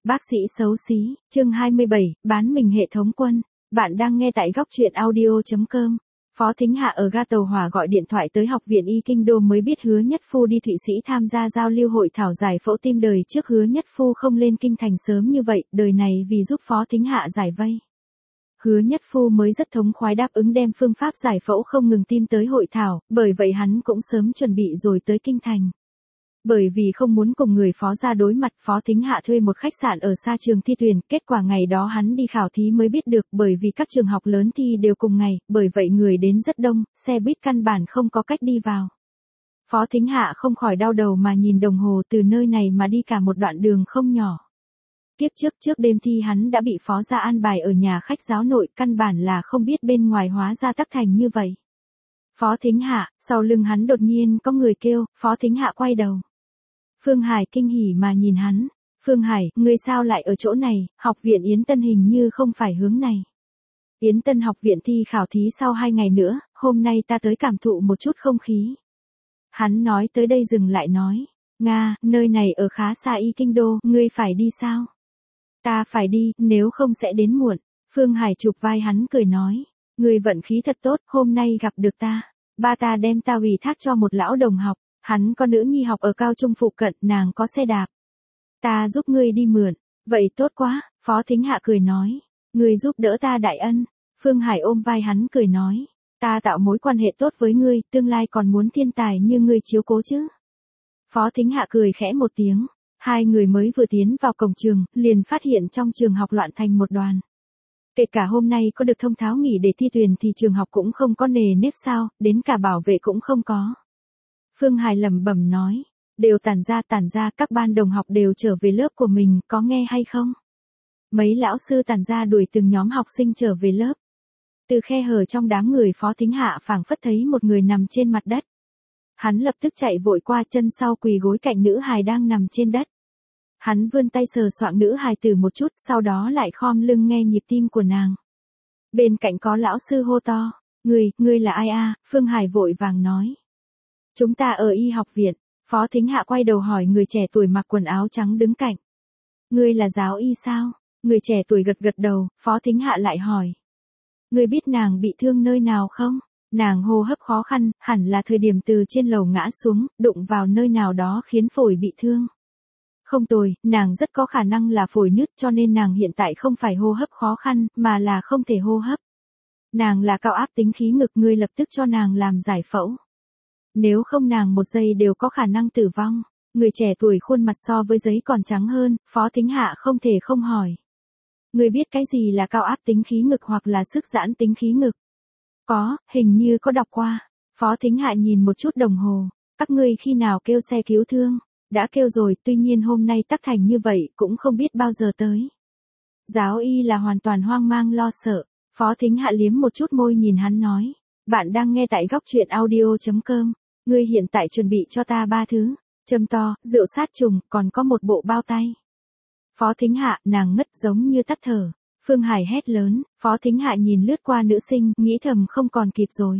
Bác sĩ xấu xí, chương 27, bán mình hệ thống quân. Bạn đang nghe tại góc truyện audio.com. Phó Thính Hạ ở ga tàu hỏa gọi điện thoại tới học viện Y Kinh Đô mới biết Hứa Nhất Phu đi Thụy Sĩ tham gia giao lưu hội thảo giải phẫu tim đời trước. Hứa Nhất Phu không lên kinh thành sớm như vậy, đời này vì giúp Phó Thính Hạ giải vây. Hứa Nhất Phu mới rất thống khoái đáp ứng đem phương pháp giải phẫu không ngừng tim tới hội thảo, bởi vậy hắn cũng sớm chuẩn bị rồi tới kinh thành. Bởi vì không muốn cùng người Phó gia đối mặt, Phó Thính Hạ thuê một khách sạn ở xa trường thi tuyển, kết quả ngày đó hắn đi khảo thí mới biết được, bởi vì các trường học lớn thi đều cùng ngày, bởi vậy người đến rất đông, xe buýt căn bản không có cách đi vào. Phó Thính Hạ không khỏi đau đầu mà nhìn đồng hồ, từ nơi này mà đi cả một đoạn đường không nhỏ. Kiếp trước đêm thi hắn đã bị Phó gia an bài ở nhà khách giáo nội, căn bản là không biết bên ngoài hóa ra tắc thành như vậy. Phó Thính Hạ, sau lưng hắn đột nhiên có người kêu, Phó Thính Hạ quay đầu. Phương Hải kinh hỉ mà nhìn hắn, Phương Hải, ngươi sao lại ở chỗ này, học viện Yến Tân hình như không phải hướng này. Yến Tân học viện thi khảo thí sau 2 ngày nữa, hôm nay ta tới cảm thụ một chút không khí. Hắn nói tới đây dừng lại nói, Nga, nơi này ở khá xa Y Kinh Đô, ngươi phải đi sao? Ta phải đi, nếu không sẽ đến muộn. Phương Hải chụp vai hắn cười nói, ngươi vận khí thật tốt, hôm nay gặp được ta. Ba ta đem ta ủy thác cho một lão đồng học. Hắn có nữ nhi học ở cao trung phụ cận, nàng có xe đạp. Ta giúp ngươi đi mượn. Vậy tốt quá, Phó Thính Hạ cười nói. Ngươi giúp đỡ ta đại ân. Phương Hải ôm vai hắn cười nói. Ta tạo mối quan hệ tốt với ngươi, tương lai còn muốn thiên tài như ngươi chiếu cố chứ. Phó Thính Hạ cười khẽ một tiếng. Hai người mới vừa tiến vào cổng trường, liền phát hiện trong trường học loạn thành một đoàn. Kể cả hôm nay có được thông tháo nghỉ để thi tuyển thì trường học cũng không có nề nếp sao, đến cả bảo vệ cũng không có. Phương Hải lẩm bẩm nói, đều tản ra, các ban đồng học đều trở về lớp của mình, có nghe hay không? Mấy lão sư tản ra đuổi từng nhóm học sinh trở về lớp. Từ khe hở trong đám người, Phó Thính Hạ phảng phất thấy một người nằm trên mặt đất. Hắn lập tức chạy vội qua, chân sau quỳ gối cạnh nữ hài đang nằm trên đất. Hắn vươn tay sờ soạng nữ hài tử một chút, sau đó lại khom lưng nghe nhịp tim của nàng. Bên cạnh có lão sư hô to, ngươi là ai a? Phương Hải vội vàng nói. Chúng ta ở y học viện. Phó Thính Hạ quay đầu hỏi người trẻ tuổi mặc quần áo trắng đứng cạnh. Ngươi là giáo y sao? Người trẻ tuổi gật đầu, Phó Thính Hạ lại hỏi. Ngươi biết nàng bị thương nơi nào không? Nàng hô hấp khó khăn, hẳn là thời điểm từ trên lầu ngã xuống, đụng vào nơi nào đó khiến phổi bị thương. Không tồi, nàng rất có khả năng là phổi nứt, cho nên nàng hiện tại không phải hô hấp khó khăn, mà là không thể hô hấp. Nàng là cao áp tính khí ngực, ngươi lập tức cho nàng làm giải phẫu. Nếu không nàng một giây đều có khả năng tử vong. Người trẻ tuổi khuôn mặt so với giấy còn trắng hơn, Phó Thính Hạ không thể không hỏi. Ngươi biết cái gì là cao áp tính khí ngực hoặc là sức giãn tính khí ngực? Có, hình như có đọc qua. Phó Thính Hạ nhìn một chút đồng hồ. Các ngươi khi nào kêu xe cứu thương? Đã kêu rồi, tuy nhiên hôm nay tắc thành như vậy, cũng không biết bao giờ tới. Giáo y là hoàn toàn hoang mang lo sợ. Phó Thính Hạ liếm một chút môi nhìn hắn nói. Bạn đang nghe tại góc truyện audio.com. Ngươi hiện tại chuẩn bị cho ta 3 thứ. Châm to, rượu sát trùng, còn có một bộ bao tay. Phó Thính Hạ, nàng ngất giống như tắt thở. Phương Hải hét lớn, Phó Thính Hạ nhìn lướt qua nữ sinh, nghĩ thầm không còn kịp rồi.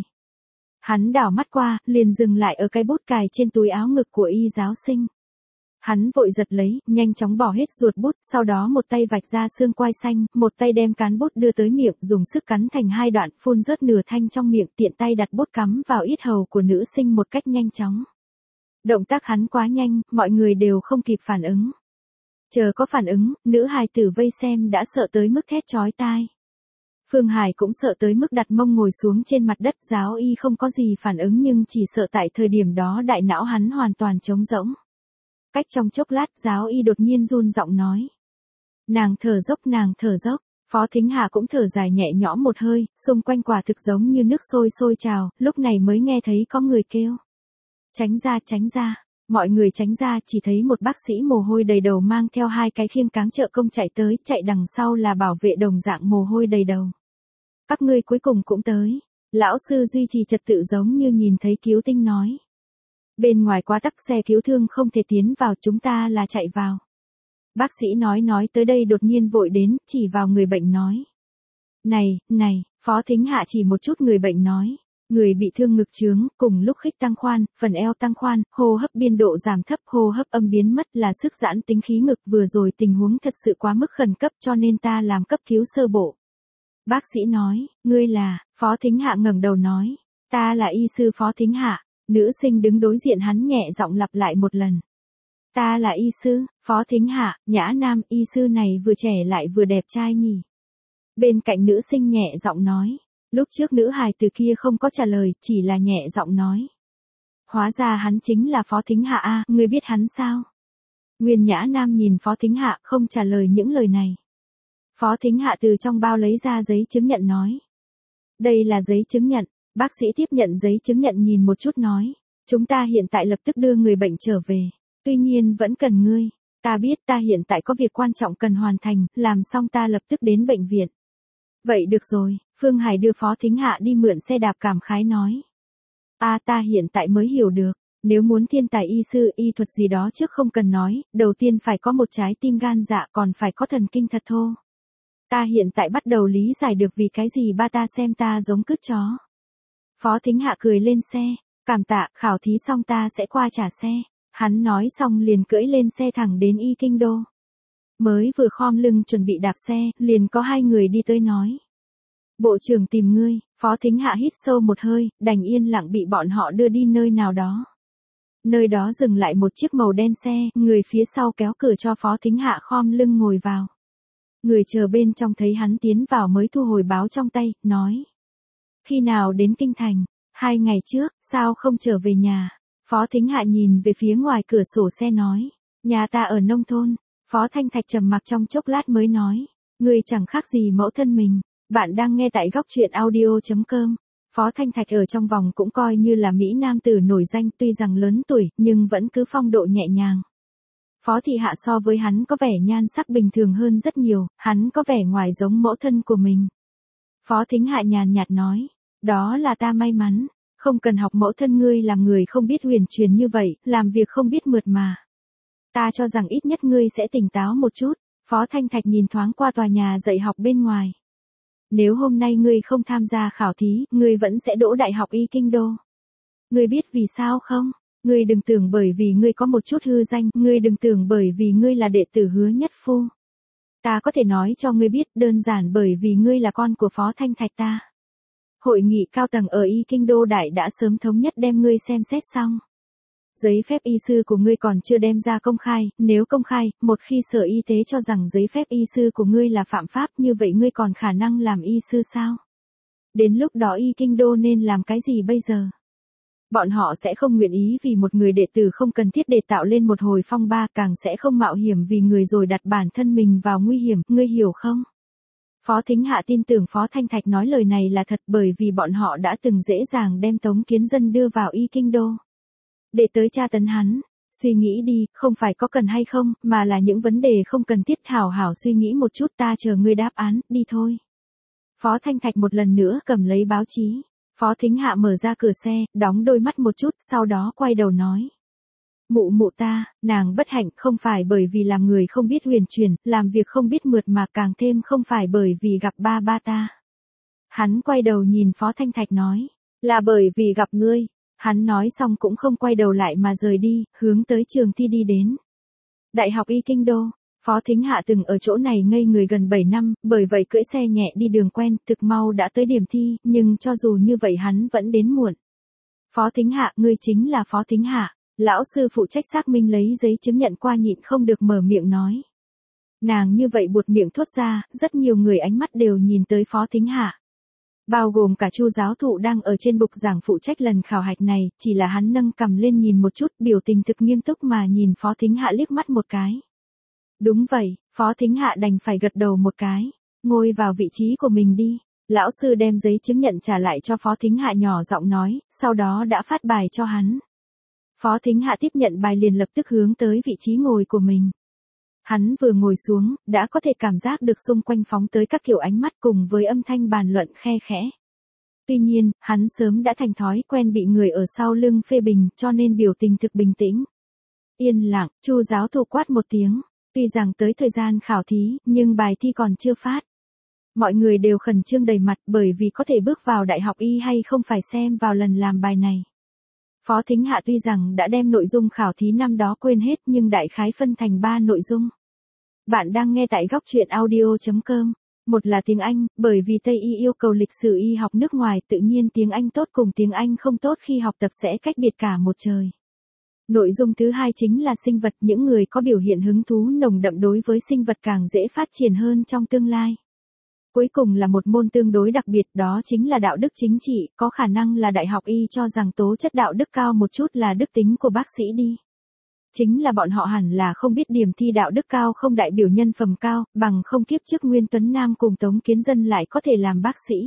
Hắn đảo mắt qua, liền dừng lại ở cái bút cài trên túi áo ngực của y giáo sinh. Hắn vội giật lấy, nhanh chóng bỏ hết ruột bút, sau đó một tay vạch ra xương quai xanh, một tay đem cán bút đưa tới miệng, dùng sức cắn thành 2 đoạn, phun rớt nửa thanh trong miệng, tiện tay đặt bút cắm vào yết hầu của nữ sinh một cách nhanh chóng. Động tác hắn quá nhanh, mọi người đều không kịp phản ứng. Chờ có phản ứng, nữ hài tử vây xem đã sợ tới mức thét chói tai. Phương Hải cũng sợ tới mức đặt mông ngồi xuống trên mặt đất, giáo y không có gì phản ứng nhưng chỉ sợ tại thời điểm đó đại não hắn hoàn toàn trống rỗng. Cách trong chốc lát, giáo y đột nhiên run giọng nói. Nàng thở dốc. Phó Thính Hạ cũng thở dài nhẹ nhõm một hơi, xung quanh quả thực giống như nước sôi trào, lúc này mới nghe thấy có người kêu. Tránh ra. Mọi người tránh ra, chỉ thấy một bác sĩ mồ hôi đầy đầu mang theo 2 cái khiêng cáng trợ công chạy tới, chạy đằng sau là bảo vệ đồng dạng mồ hôi đầy đầu. Các ngươi cuối cùng cũng tới. Lão sư duy trì trật tự giống như nhìn thấy cứu tinh nói. Bên ngoài quá tắc, xe cứu thương không thể tiến vào, chúng ta là chạy vào. Bác sĩ nói tới đây đột nhiên vội đến, chỉ vào người bệnh nói. Này, Phó Thính Hạ chỉ một chút người bệnh nói. Người bị thương ngực trướng, cùng lúc khích tăng khoan, phần eo tăng khoan, hô hấp biên độ giảm thấp, hô hấp âm biến mất là sức giãn tính khí ngực, vừa rồi tình huống thật sự quá mức khẩn cấp cho nên ta làm cấp cứu sơ bộ. Bác sĩ nói, ngươi là, Phó Thính Hạ ngẩng đầu nói, ta là y sư Phó Thính Hạ. Nữ sinh đứng đối diện hắn nhẹ giọng lặp lại một lần. Ta là y sư, Phó Thính Hạ, nhã nam, y sư này vừa trẻ lại vừa đẹp trai nhỉ. Bên cạnh nữ sinh nhẹ giọng nói. Lúc trước nữ hài từ kia không có trả lời, chỉ là nhẹ giọng nói. Hóa ra hắn chính là Phó Thính Hạ a, ngươi biết hắn sao? Nguyên nhã nam nhìn Phó Thính Hạ không trả lời những lời này. Phó Thính Hạ từ trong bao lấy ra giấy chứng nhận nói. Đây là giấy chứng nhận. Bác sĩ tiếp nhận giấy chứng nhận nhìn một chút nói. Chúng ta hiện tại lập tức đưa người bệnh trở về. Tuy nhiên vẫn cần ngươi. Ta biết ta hiện tại có việc quan trọng cần hoàn thành, làm xong ta lập tức đến bệnh viện. Vậy được rồi, Phương Hải đưa Phó Thính Hạ đi mượn xe đạp cảm khái nói. Ta hiện tại mới hiểu được, nếu muốn thiên tài y sư y thuật gì đó trước không cần nói, đầu tiên phải có một trái tim gan dạ còn phải có thần kinh thật thô. Ta hiện tại bắt đầu lý giải được vì cái gì ba ta xem ta giống cứt chó. Phó Thính Hạ cười lên xe, cảm tạ, khảo thí xong ta sẽ qua trả xe. Hắn nói xong liền cưỡi lên xe thẳng đến Y Kinh Đô. Mới vừa khom lưng chuẩn bị đạp xe, liền có hai người đi tới nói. Bộ trưởng tìm ngươi, Phó Thính Hạ hít sâu một hơi, đành yên lặng bị bọn họ đưa đi nơi nào đó. Nơi đó dừng lại một chiếc màu đen xe, người phía sau kéo cửa cho Phó Thính Hạ khom lưng ngồi vào. Người chờ bên trong thấy hắn tiến vào mới thu hồi báo trong tay, nói. Khi nào đến Kinh Thành? 2 ngày trước, sao không trở về nhà? Phó Thính Hạ nhìn về phía ngoài cửa sổ xe nói. Nhà ta ở nông thôn. Phó Thanh Thạch trầm mặc trong chốc lát mới nói. Ngươi chẳng khác gì mẫu thân mình. Bạn đang nghe tại góc truyện audio.com. Phó Thanh Thạch ở trong vòng cũng coi như là Mỹ nam tử nổi danh, tuy rằng lớn tuổi, nhưng vẫn cứ phong độ nhẹ nhàng. Phó Thị Hạ so với hắn có vẻ nhan sắc bình thường hơn rất nhiều, hắn có vẻ ngoài giống mẫu thân của mình. Phó Thính Hạ nhàn nhạt nói, đó là ta may mắn, không cần học mẫu thân ngươi làm người không biết huyền truyền như vậy, làm việc không biết mượt mà. Ta cho rằng ít nhất ngươi sẽ tỉnh táo một chút. Phó Thanh Thạch nhìn thoáng qua tòa nhà dạy học bên ngoài. Nếu hôm nay ngươi không tham gia khảo thí, ngươi vẫn sẽ đỗ Đại học Y Kinh Đô. Ngươi biết vì sao không? Ngươi đừng tưởng bởi vì ngươi có một chút hư danh, ngươi đừng tưởng bởi vì ngươi là đệ tử Hứa Nhất Phu. Ta có thể nói cho ngươi biết, đơn giản bởi vì ngươi là con của Phó Thanh Thạch ta. Hội nghị cao tầng ở Y Kinh Đô Đại đã sớm thống nhất đem ngươi xem xét xong. Giấy phép y sư của ngươi còn chưa đem ra công khai, nếu công khai, một khi Sở Y tế cho rằng giấy phép y sư của ngươi là phạm pháp, như vậy ngươi còn khả năng làm y sư sao? Đến lúc đó Y Kinh Đô nên làm cái gì bây giờ? Bọn họ sẽ không nguyện ý vì một người đệ tử không cần thiết để tạo lên một hồi phong ba, càng sẽ không mạo hiểm vì người rồi đặt bản thân mình vào nguy hiểm, ngươi hiểu không? Phó Thính Hạ tin tưởng Phó Thanh Thạch nói lời này là thật, bởi vì bọn họ đã từng dễ dàng đem Tống Kiến Dân đưa vào Y Kinh Đô. Để tới tra tấn hắn, suy nghĩ đi, không phải có cần hay không, mà là những vấn đề không cần thiết, hảo hảo suy nghĩ một chút, ta chờ ngươi đáp án, đi thôi. Phó Thanh Thạch một lần nữa cầm lấy báo chí. Phó Thính Hạ mở ra cửa xe, đóng đôi mắt một chút, sau đó quay đầu nói. Mụ mụ ta, nàng bất hạnh không phải bởi vì làm người không biết huyền truyền, làm việc không biết mượt mà, càng thêm không phải bởi vì gặp ba ba ta. Hắn quay đầu nhìn Phó Thanh Thạch nói, là bởi vì gặp ngươi. Hắn nói xong cũng không quay đầu lại mà rời đi, hướng tới trường thi đi đến. Đại học Y Kinh Đô, Phó Thính Hạ từng ở chỗ này ngây người gần 7 năm, bởi vậy cưỡi xe nhẹ đi đường quen, thực mau đã tới điểm thi, nhưng cho dù như vậy hắn vẫn đến muộn. Phó Thính Hạ, ngươi chính là Phó Thính Hạ. Lão sư phụ trách xác minh lấy giấy chứng nhận qua nhịn không được mở miệng nói. Nàng như vậy buột miệng thốt ra, rất nhiều người ánh mắt đều nhìn tới Phó Thính Hạ. Bao gồm cả Chu giáo thụ đang ở trên bục giảng phụ trách lần khảo hạch này, chỉ là hắn nâng cằm lên nhìn một chút, biểu tình thực nghiêm túc mà nhìn Phó Thính Hạ liếc mắt một cái. Đúng vậy, Phó Thính Hạ đành phải gật đầu một cái, ngồi vào vị trí của mình đi. Lão sư đem giấy chứng nhận trả lại cho Phó Thính Hạ nhỏ giọng nói, sau đó đã phát bài cho hắn. Phó Thính Hạ tiếp nhận bài liền lập tức hướng tới vị trí ngồi của mình. Hắn vừa ngồi xuống, đã có thể cảm giác được xung quanh phóng tới các kiểu ánh mắt cùng với âm thanh bàn luận khe khẽ. Tuy nhiên, hắn sớm đã thành thói quen bị người ở sau lưng phê bình, cho nên biểu tình thực bình tĩnh. Yên lặng, Chu giáo thụ quát một tiếng. Tuy rằng tới thời gian khảo thí, nhưng bài thi còn chưa phát. Mọi người đều khẩn trương đầy mặt bởi vì có thể bước vào đại học y hay không phải xem vào lần làm bài này. Phó Thính Hạ tuy rằng đã đem nội dung khảo thí năm đó quên hết nhưng đại khái phân thành 3 nội dung. Bạn đang nghe tại góc truyện audio.com. Một là tiếng Anh, bởi vì Tây Y yêu cầu lịch sử y học nước ngoài, tự nhiên tiếng Anh tốt cùng tiếng Anh không tốt khi học tập sẽ cách biệt cả một trời. Nội dung thứ hai chính là sinh vật, những người có biểu hiện hứng thú nồng đậm đối với sinh vật càng dễ phát triển hơn trong tương lai. Cuối cùng là một môn tương đối đặc biệt, đó chính là đạo đức chính trị, có khả năng là đại học y cho rằng tố chất đạo đức cao một chút là đức tính của bác sĩ đi. Chính là bọn họ hẳn là không biết điểm thi đạo đức cao không đại biểu nhân phẩm cao, bằng không kiếp trước Nguyên Tuấn Nam cùng Tống Kiến Dân lại có thể làm bác sĩ.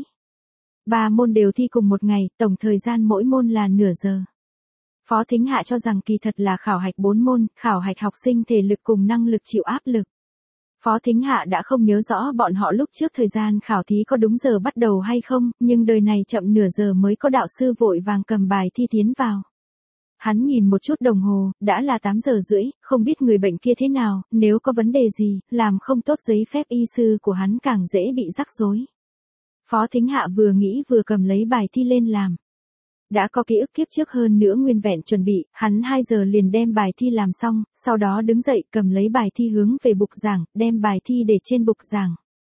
3 môn đều thi cùng một ngày, tổng thời gian mỗi môn là nửa giờ. Phó Thính Hạ cho rằng kỳ thật là khảo hạch 4 môn, khảo hạch học sinh thể lực cùng năng lực chịu áp lực. Phó Thính Hạ đã không nhớ rõ bọn họ lúc trước thời gian khảo thí có đúng giờ bắt đầu hay không, nhưng đời này chậm nửa giờ mới có đạo sư vội vàng cầm bài thi tiến vào. Hắn nhìn một chút đồng hồ, đã là 8 giờ rưỡi, không biết người bệnh kia thế nào, nếu có vấn đề gì, làm không tốt giấy phép y sư của hắn càng dễ bị rắc rối. Phó Thính Hạ vừa nghĩ vừa cầm lấy bài thi lên làm. Đã có ký ức kiếp trước hơn nữa nguyên vẹn chuẩn bị, hắn 2 giờ liền đem bài thi làm xong, sau đó đứng dậy cầm lấy bài thi hướng về bục giảng, đem bài thi để trên bục giảng.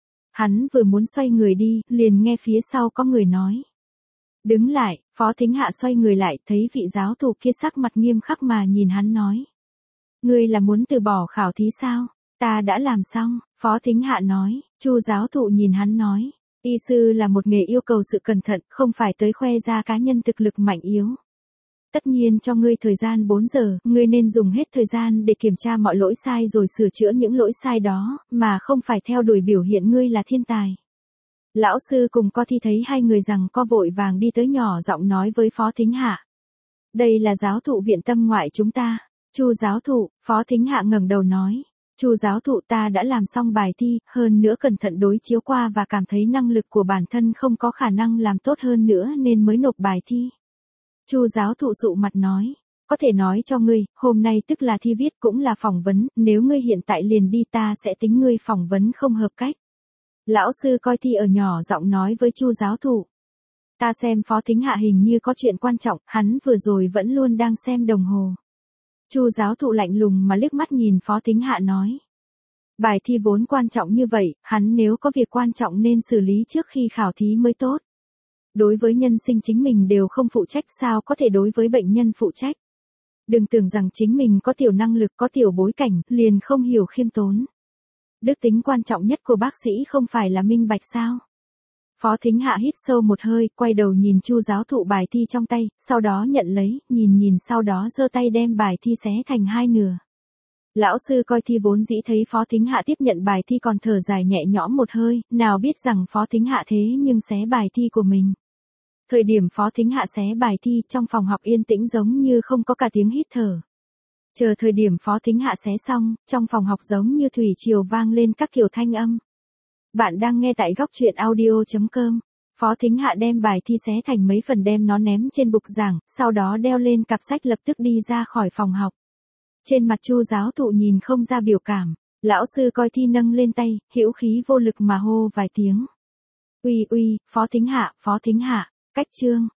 Hắn vừa muốn xoay người đi, liền nghe phía sau có người nói. Đứng lại, Phó Thính Hạ xoay người lại, thấy vị giáo thụ kia sắc mặt nghiêm khắc mà nhìn hắn nói. Ngươi là muốn từ bỏ khảo thí sao? Ta đã làm xong, Phó Thính Hạ nói. Chu giáo thụ nhìn hắn nói. Y sư là một nghề yêu cầu sự cẩn thận, không phải tới khoe ra cá nhân thực lực mạnh yếu. Tất nhiên cho ngươi thời gian 4 giờ, ngươi nên dùng hết thời gian để kiểm tra mọi lỗi sai rồi sửa chữa những lỗi sai đó, mà không phải theo đuổi biểu hiện ngươi là thiên tài. Lão sư cùng Co Thi thấy hai người rằng co vội vàng đi tới nhỏ giọng nói với Phó Thính Hạ. Đây là giáo thụ viện tâm ngoại chúng ta. Chu giáo thụ, Phó Thính Hạ ngẩng đầu nói. Chu giáo thụ, ta đã làm xong bài thi, hơn nữa cẩn thận đối chiếu qua và cảm thấy năng lực của bản thân không có khả năng làm tốt hơn nữa nên mới nộp bài thi. Chu giáo thụ sụ mặt nói. Có thể nói cho ngươi, hôm nay tức là thi viết cũng là phỏng vấn, nếu ngươi hiện tại liền đi ta sẽ tính ngươi phỏng vấn không hợp cách. Lão sư Coi Thi ở nhỏ giọng nói với Chu giáo thụ. Ta xem Phó Thính Hạ hình như có chuyện quan trọng, hắn vừa rồi vẫn luôn đang xem đồng hồ. Chu giáo thụ lạnh lùng mà liếc mắt nhìn Phó Thính Hạ nói. Bài thi vốn quan trọng như vậy, hắn nếu có việc quan trọng nên xử lý trước khi khảo thí mới tốt. Đối với nhân sinh chính mình đều không phụ trách sao có thể đối với bệnh nhân phụ trách. Đừng tưởng rằng chính mình có tiểu năng lực có tiểu bối cảnh, liền không hiểu khiêm tốn. Đức tính quan trọng nhất của bác sĩ không phải là minh bạch sao? Phó Thính Hạ hít sâu một hơi, quay đầu nhìn Chu giáo thụ bài thi trong tay, sau đó nhận lấy, nhìn sau đó giơ tay đem bài thi xé thành 2 nửa. Lão sư Coi Thi vốn dĩ thấy Phó Thính Hạ tiếp nhận bài thi còn thở dài nhẹ nhõm một hơi, nào biết rằng Phó Thính Hạ thế nhưng xé bài thi của mình. Thời điểm Phó Thính Hạ xé bài thi, trong phòng học yên tĩnh giống như không có cả tiếng hít thở. Chờ thời điểm Phó Thính Hạ xé xong, trong phòng học giống như thủy triều vang lên các kiểu thanh âm. Bạn đang nghe tại góc truyện audio.com. Phó Thính Hạ đem bài thi xé thành mấy phần đem nó ném trên bục giảng, sau đó đeo lên cặp sách lập tức đi ra khỏi phòng học. Trên mặt Chu giáo thụ nhìn không ra biểu cảm, lão sư Coi Thi nâng lên tay, hữu khí vô lực mà hô vài tiếng. Uy, Phó Thính Hạ, cách chương.